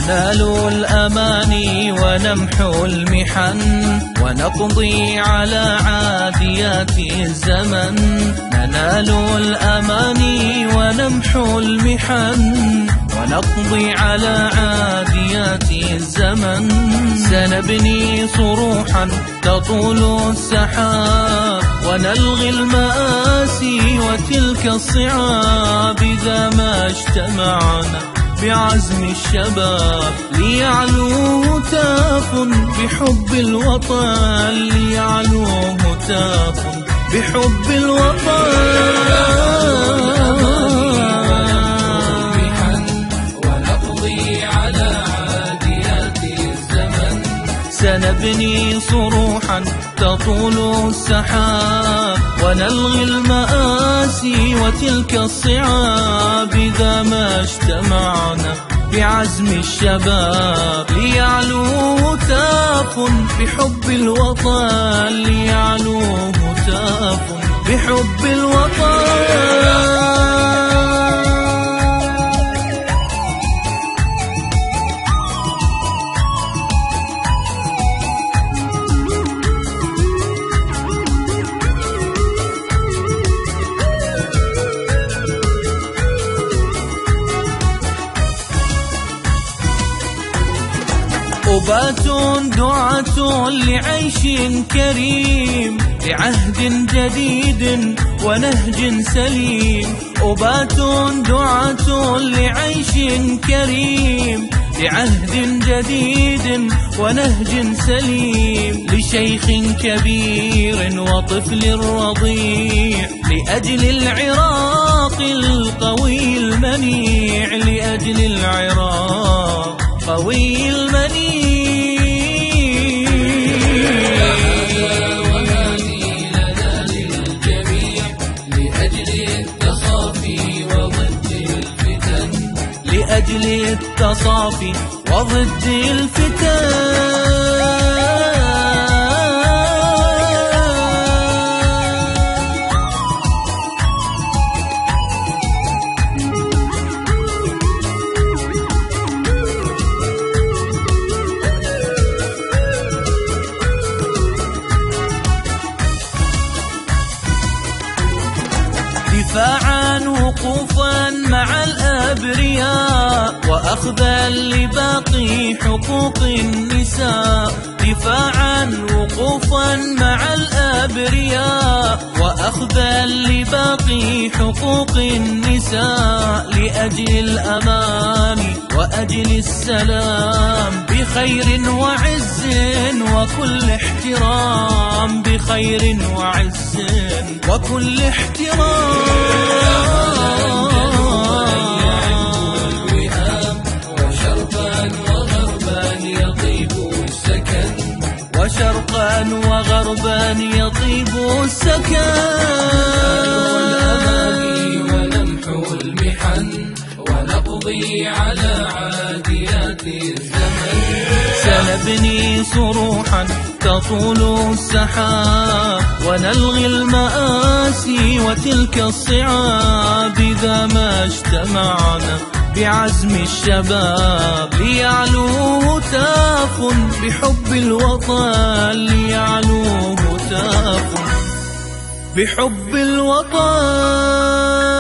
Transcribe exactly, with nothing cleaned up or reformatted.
ننال الأماني ونمحو المحن ونقضي على عاديات الزمن. ننال الأماني ونمحو المحن ونقضي على عاديات الزمن. سنبني صروحا تطول السحاب ونلغي المآسي وتلك الصعاب إذا ما اجتمعنا بعزم الشباب. ليعلو هتاف بحب الوطن، ليعلو هتاف بحب الوطن. سنبني صروحا تطول السحاب ونلغي المآسي وتلك الصعاب إذا ما اجتمعنا بعزم الشباب. ليعلو هتاف بحب الوطن، ليعلو هتاف بحب الوطن. أبات دعاة لعيش كريم لعهد جديد ونهج سليم. أبات دعاة لعيش كريم لعهد جديد ونهج سليم. لشيخ كبير وطفل رضيع لأجل العراق القوي المنيع، لأجل العراق قوي المنيع. لأجل التصافي وضد الفتن. دفاعا وقوفا مع الأبرياء وأخذا لباقي حقوق النساء. دفاعا وقوفا مع الأبرياء وأخذا لباقي حقوق النساء. لأجل الأمان وأجل السلام بخير وعز وكل احترام، بخير وعز وكل احترام. وشرقا وغربا يطيب السكن. ونمحو المحن ونقضي على عاديات الزمن. سنبني صروحا تطول السحاب ونلغي المآسي وتلك الصعاب إذا ما اجتمعنا بعزم الشباب. ليعلو هتاف بحب الوطن، ليعلو هتاف بحب الوطن.